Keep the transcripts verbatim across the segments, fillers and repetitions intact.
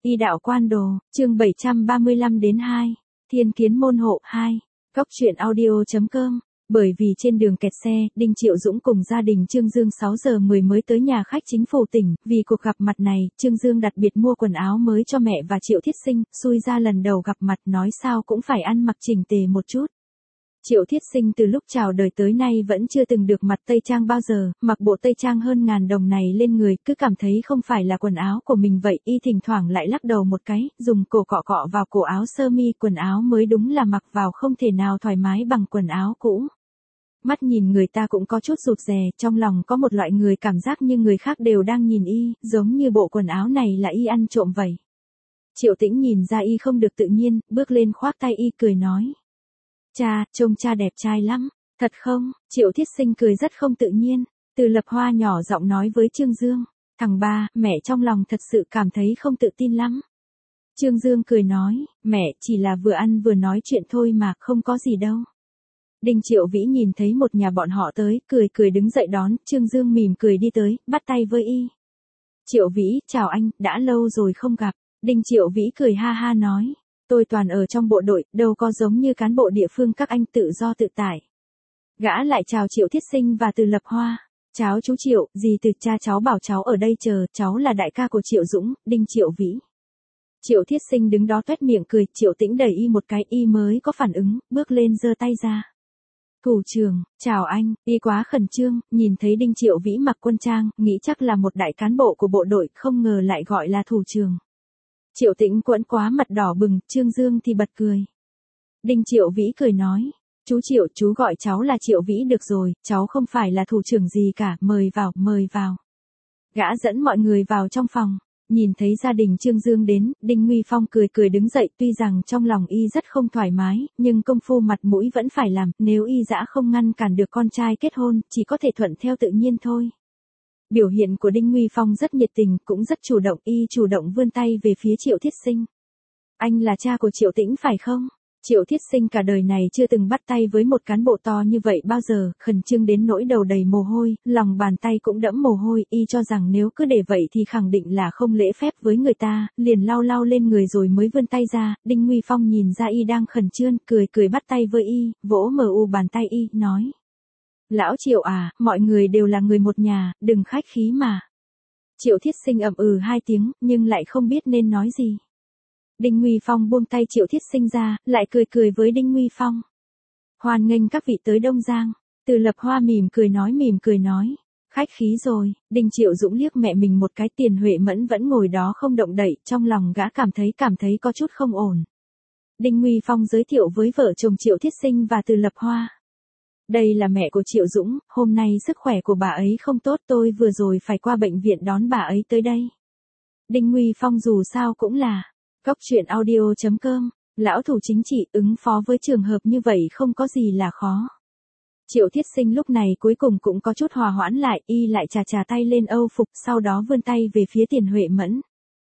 Y đạo quan đồ, chương bảy trăm ba mươi lăm đến hai. Thiên kiến môn hộ hai. Cóc truyện audio chấm com. Bởi vì trên đường kẹt xe, Đinh Triệu Dũng cùng gia đình Trương Dương sáu giờ mười mới tới nhà khách chính phủ tỉnh, vì cuộc gặp mặt này, Trương Dương đặc biệt mua quần áo mới cho mẹ và Triệu Thiết Sinh, xui ra lần đầu gặp mặt nói sao cũng phải ăn mặc chỉnh tề một chút. Triệu Thiết Sinh từ lúc chào đời tới nay vẫn chưa từng được mặc tây trang bao giờ, mặc bộ tây trang hơn ngàn đồng này lên người, cứ cảm thấy không phải là quần áo của mình vậy, y thỉnh thoảng lại lắc đầu một cái, dùng cổ cọ cọ vào cổ áo sơ mi, quần áo mới đúng là mặc vào không thể nào thoải mái bằng quần áo cũ. Mắt nhìn người ta cũng có chút rụt rè, trong lòng có một loại người cảm giác như người khác đều đang nhìn y, giống như bộ quần áo này là y ăn trộm vậy. Triệu Tĩnh nhìn ra y không được tự nhiên, bước lên khoác tay y cười nói. Cha, trông cha đẹp trai lắm, thật không? Triệu Thiết Sinh cười rất không tự nhiên. Từ Lập Hoa nhỏ giọng nói với Trương Dương. Thằng ba, mẹ trong lòng thật sự cảm thấy không tự tin lắm. Trương Dương cười nói, mẹ chỉ là vừa ăn vừa nói chuyện thôi mà, không có gì đâu. Đinh Triệu Vĩ nhìn thấy một nhà bọn họ tới, cười cười đứng dậy đón, Trương Dương mỉm cười đi tới, bắt tay với y. Triệu Vĩ, chào anh, đã lâu rồi không gặp. Đinh Triệu Vĩ cười ha ha nói. Tôi toàn ở trong bộ đội, đâu có giống như cán bộ địa phương các anh tự do tự tại. Gã lại chào Triệu Thiết Sinh và Từ Lập Hoa. Cháu chú Triệu, dì từ cha cháu bảo cháu ở đây chờ, cháu là đại ca của Triệu Dũng, Đinh Triệu Vĩ. Triệu Thiết Sinh đứng đó toét miệng cười, Triệu Tĩnh đẩy y một cái, y mới có phản ứng, bước lên giơ tay ra. Thủ trưởng, chào anh, y quá khẩn trương, nhìn thấy Đinh Triệu Vĩ mặc quân trang, nghĩ chắc là một đại cán bộ của bộ đội, không ngờ lại gọi là thủ trưởng. Triệu Tĩnh quẫn quá mặt đỏ bừng, Trương Dương thì bật cười. Đinh Triệu Vĩ cười nói, chú Triệu, chú gọi cháu là Triệu Vĩ được rồi, cháu không phải là thủ trưởng gì cả, mời vào, mời vào. Gã dẫn mọi người vào trong phòng, nhìn thấy gia đình Trương Dương đến, Đinh Nguy Phong cười cười đứng dậy, tuy rằng trong lòng y rất không thoải mái, nhưng công phu mặt mũi vẫn phải làm, nếu y dã không ngăn cản được con trai kết hôn, chỉ có thể thuận theo tự nhiên thôi. Biểu hiện của Đinh Nguy Phong rất nhiệt tình, cũng rất chủ động, y chủ động vươn tay về phía Triệu Thiết Sinh. Anh là cha của Triệu Tĩnh phải không? Triệu Thiết Sinh cả đời này chưa từng bắt tay với một cán bộ to như vậy bao giờ, khẩn trương đến nỗi đầu đầy mồ hôi, lòng bàn tay cũng đẫm mồ hôi, y cho rằng nếu cứ để vậy thì khẳng định là không lễ phép với người ta, liền lau lau lên người rồi mới vươn tay ra. Đinh Nguy Phong nhìn ra y đang khẩn trương, cười cười bắt tay với y, vỗ mờ u bàn tay y, nói. Lão Triệu à, mọi người đều là người một nhà, đừng khách khí mà. Triệu Thiết Sinh ậm ừ hai tiếng, nhưng lại không biết nên nói gì. Đinh Nguy Phong buông tay Triệu Thiết Sinh ra, lại cười cười với Đinh Nguy Phong. Hoan nghênh các vị tới Đông Giang. Từ Lập Hoa mỉm cười nói mỉm cười nói. Khách khí rồi. Đinh Triệu Dũng liếc mẹ mình một cái, Tiền Huệ Mẫn vẫn ngồi đó không động đậy, trong lòng gã cảm thấy cảm thấy có chút không ổn. Đinh Nguy Phong giới thiệu với vợ chồng Triệu Thiết Sinh và Từ Lập Hoa. Đây là mẹ của Triệu Dũng, hôm nay sức khỏe của bà ấy không tốt, tôi vừa rồi phải qua bệnh viện đón bà ấy tới đây. Đinh Nguy Phong dù sao cũng là cóc truyện audio chấm com, lão thủ chính trị, ứng phó với trường hợp như vậy không có gì là khó. Triệu Thiết Sinh lúc này cuối cùng cũng có chút hòa hoãn lại, y lại chà chà tay lên âu phục, sau đó vươn tay về phía Tiền Huệ Mẫn.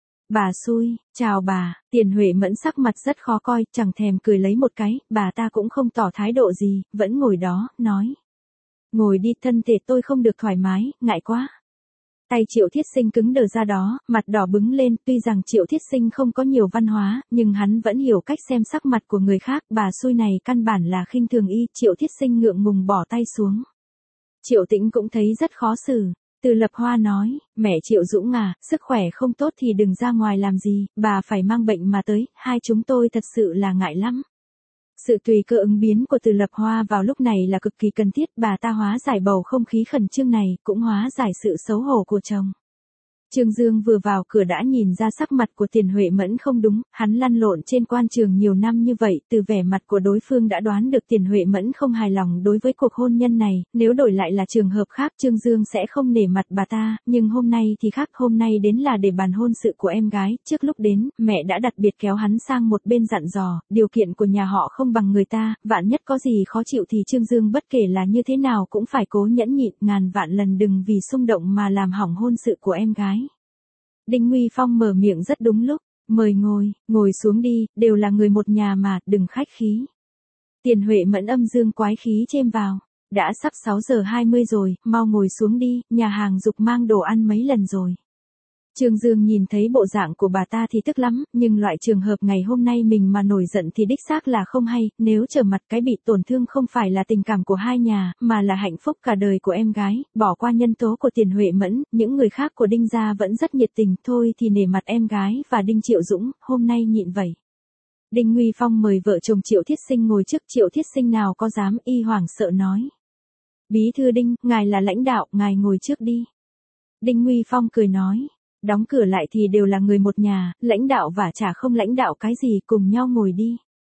Bà xui, chào bà. Tiền Huệ Mẫn sắc mặt rất khó coi, chẳng thèm cười lấy một cái, bà ta cũng không tỏ thái độ gì, vẫn ngồi đó, nói. Ngồi đi, thân thể tôi không được thoải mái, ngại quá. Tay Triệu Thiết Sinh cứng đờ ra đó, mặt đỏ bừng lên, tuy rằng Triệu Thiết Sinh không có nhiều văn hóa, nhưng hắn vẫn hiểu cách xem sắc mặt của người khác, bà xui này căn bản là khinh thường y, Triệu Thiết Sinh ngượng ngùng bỏ tay xuống. Triệu Tĩnh cũng thấy rất khó xử. Từ Lập Hoa nói, mẹ Triệu Dũng à, sức khỏe không tốt thì đừng ra ngoài làm gì, bà phải mang bệnh mà tới, hai chúng tôi thật sự là ngại lắm. Sự tùy cơ ứng biến của Từ Lập Hoa vào lúc này là cực kỳ cần thiết, bà ta hóa giải bầu không khí khẩn trương này, cũng hóa giải sự xấu hổ của chồng. Trương Dương vừa vào cửa đã nhìn ra sắc mặt của Tiền Huệ Mẫn không đúng, hắn lăn lộn trên quan trường nhiều năm như vậy, từ vẻ mặt của đối phương đã đoán được Tiền Huệ Mẫn không hài lòng đối với cuộc hôn nhân này, nếu đổi lại là trường hợp khác Trương Dương sẽ không nể mặt bà ta, nhưng hôm nay thì khác, hôm nay đến là để bàn hôn sự của em gái, trước lúc đến, mẹ đã đặc biệt kéo hắn sang một bên dặn dò, điều kiện của nhà họ không bằng người ta, vạn nhất có gì khó chịu thì Trương Dương bất kể là như thế nào cũng phải cố nhẫn nhịn, ngàn vạn lần đừng vì xung động mà làm hỏng hôn sự của em gái. Đinh Nguy Phong mở miệng rất đúng lúc, mời ngồi, ngồi xuống đi, đều là người một nhà mà, đừng khách khí. Tiền Huệ Mẫn âm dương quái khí chêm vào, đã sắp sáu giờ hai mươi rồi, mau ngồi xuống đi, nhà hàng giục mang đồ ăn mấy lần rồi. Trương Dương nhìn thấy bộ dạng của bà ta thì tức lắm, nhưng loại trường hợp ngày hôm nay mình mà nổi giận thì đích xác là không hay, nếu trở mặt cái bị tổn thương không phải là tình cảm của hai nhà, mà là hạnh phúc cả đời của em gái, bỏ qua nhân tố của Tiền Huệ Mẫn, những người khác của Đinh gia vẫn rất nhiệt tình, thôi thì nể mặt em gái và Đinh Triệu Dũng, hôm nay nhịn vậy. Đinh Nguy Phong mời vợ chồng Triệu Thiết Sinh ngồi trước, Triệu Thiết Sinh nào có dám, y hoảng sợ nói. Bí thư Đinh, ngài là lãnh đạo, ngài ngồi trước đi. Đinh Nguy Phong cười nói. Đóng cửa lại thì đều là người một nhà, lãnh đạo và chả không lãnh đạo cái gì, cùng nhau ngồi đi.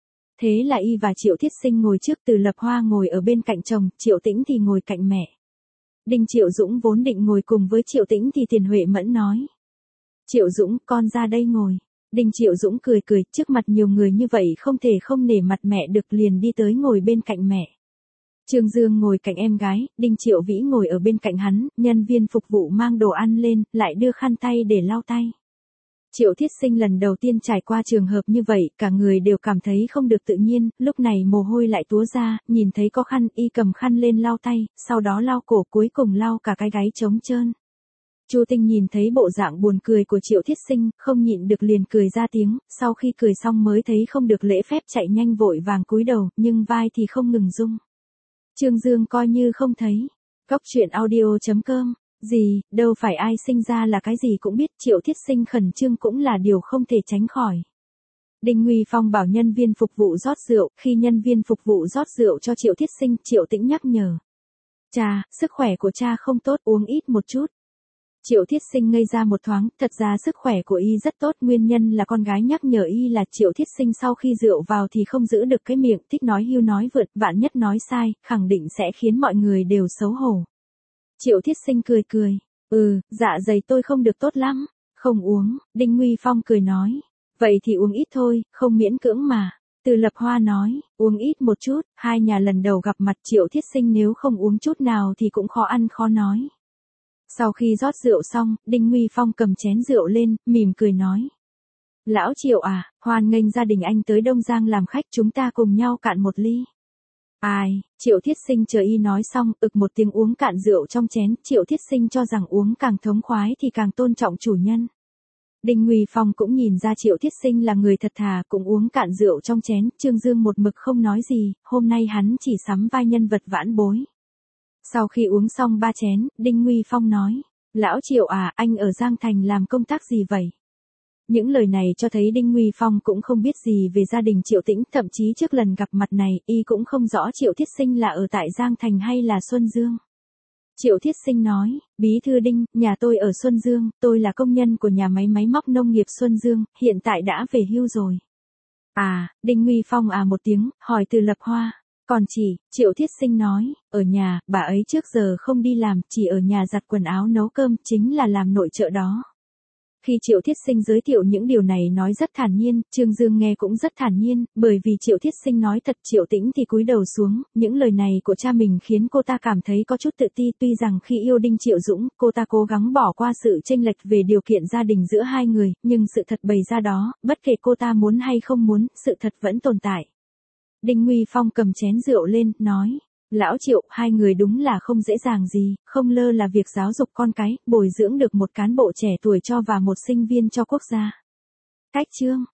Thế là y và Triệu Thiết Sinh ngồi trước, Từ Lập Hoa ngồi ở bên cạnh chồng, Triệu Tĩnh thì ngồi cạnh mẹ. Đinh Triệu Dũng vốn định ngồi cùng với Triệu Tĩnh thì Tiền Huệ Mẫn nói. Triệu Dũng, con ra đây ngồi. Đinh Triệu Dũng cười cười, trước mặt nhiều người như vậy không thể không nể mặt mẹ được, liền đi tới ngồi bên cạnh mẹ. Trương Dương ngồi cạnh em gái, Đinh Triệu Vĩ ngồi ở bên cạnh hắn, nhân viên phục vụ mang đồ ăn lên, lại đưa khăn tay để lau tay. Triệu Thiết Sinh lần đầu tiên trải qua trường hợp như vậy, cả người đều cảm thấy không được tự nhiên, lúc này mồ hôi lại túa ra, nhìn thấy có khăn, y cầm khăn lên lau tay, sau đó lau cổ, cuối cùng lau cả cái gáy trống trơn. Chu Tinh nhìn thấy bộ dạng buồn cười của Triệu Thiết Sinh, không nhịn được liền cười ra tiếng, sau khi cười xong mới thấy không được lễ phép chạy nhanh vội vàng cúi đầu, nhưng vai thì không ngừng rung. Trương Dương coi như không thấy. Cóc truyện audio chấm com. Gì, đâu phải ai sinh ra là cái gì cũng biết, Triệu Thiết Sinh khẩn trương cũng là điều không thể tránh khỏi. Đinh Nguy Phong bảo nhân viên phục vụ rót rượu, khi nhân viên phục vụ rót rượu cho Triệu Thiết Sinh, Triệu Tĩnh nhắc nhở. Cha, sức khỏe của cha không tốt, uống ít một chút. Triệu Thiết Sinh ngây ra một thoáng, thật ra sức khỏe của y rất tốt, nguyên nhân là con gái nhắc nhở y là Triệu Thiết Sinh sau khi rượu vào thì không giữ được cái miệng, thích nói hưu nói vượt, vạn nhất nói sai, khẳng định sẽ khiến mọi người đều xấu hổ. Triệu Thiết Sinh cười cười, ừ, dạ dày tôi không được tốt lắm, không uống, Đinh Nguy Phong cười nói, vậy thì uống ít thôi, không miễn cưỡng mà. Từ Lập Hoa nói, uống ít một chút, hai nhà lần đầu gặp mặt Triệu Thiết Sinh nếu không uống chút nào thì cũng khó ăn khó nói. Sau khi rót rượu xong, Đinh Nguy Phong cầm chén rượu lên, mỉm cười nói. Lão Triệu à, hoan nghênh gia đình anh tới Đông Giang làm khách, chúng ta cùng nhau cạn một ly. Ai, Triệu Thiết Sinh chờ y nói xong, ực một tiếng uống cạn rượu trong chén, Triệu Thiết Sinh cho rằng uống càng thống khoái thì càng tôn trọng chủ nhân. Đinh Nguy Phong cũng nhìn ra Triệu Thiết Sinh là người thật thà, cũng uống cạn rượu trong chén, Trương Dương một mực không nói gì, hôm nay hắn chỉ sắm vai nhân vật vãn bối. Sau khi uống xong ba chén, Đinh Nguy Phong nói, Lão Triệu à, anh ở Giang Thành làm công tác gì vậy? Những lời này cho thấy Đinh Nguy Phong cũng không biết gì về gia đình Triệu Tĩnh, thậm chí trước lần gặp mặt này, y cũng không rõ Triệu Thiết Sinh là ở tại Giang Thành hay là Xuân Dương. Triệu Thiết Sinh nói, Bí thư Đinh, nhà tôi ở Xuân Dương, tôi là công nhân của nhà máy máy móc nông nghiệp Xuân Dương, hiện tại đã về hưu rồi. À, Đinh Nguy Phong à một tiếng, hỏi Từ Lập Hoa. Còn chị, Triệu Thiết Sinh nói, ở nhà, bà ấy trước giờ không đi làm, chỉ ở nhà giặt quần áo nấu cơm, chính là làm nội trợ đó. Khi Triệu Thiết Sinh giới thiệu những điều này nói rất thản nhiên, Trương Dương nghe cũng rất thản nhiên, bởi vì Triệu Thiết Sinh nói thật, Triệu Tĩnh thì cúi đầu xuống, những lời này của cha mình khiến cô ta cảm thấy có chút tự ti, tuy rằng khi yêu Đinh Triệu Dũng, cô ta cố gắng bỏ qua sự chênh lệch về điều kiện gia đình giữa hai người, nhưng sự thật bày ra đó, bất kể cô ta muốn hay không muốn, sự thật vẫn tồn tại. Đinh Nguy Phong cầm chén rượu lên, nói, Lão Triệu, hai người đúng là không dễ dàng gì, không lơ là việc giáo dục con cái, bồi dưỡng được một cán bộ trẻ tuổi cho và một sinh viên cho quốc gia. Cách chương